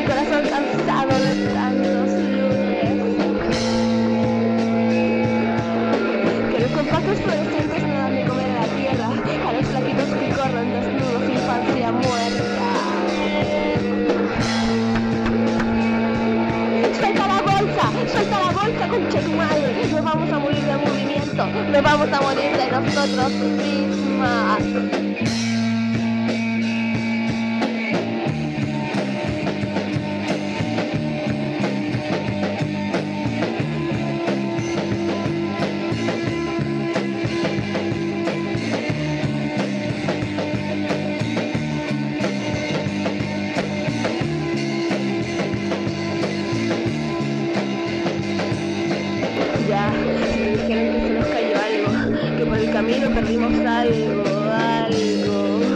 corazón cansado de tantos lunes. Que los compactos fluorescentes no dan de comer a la tierra, a los flaquitos que corren desnudos, infancia muerta. Suelta la bolsa, concha tu madre. No vamos a morir de movimiento, no vamos a morir de nosotros mismas. Ya, me dijeron que se nos cayó algo, que por el camino perdimos algo.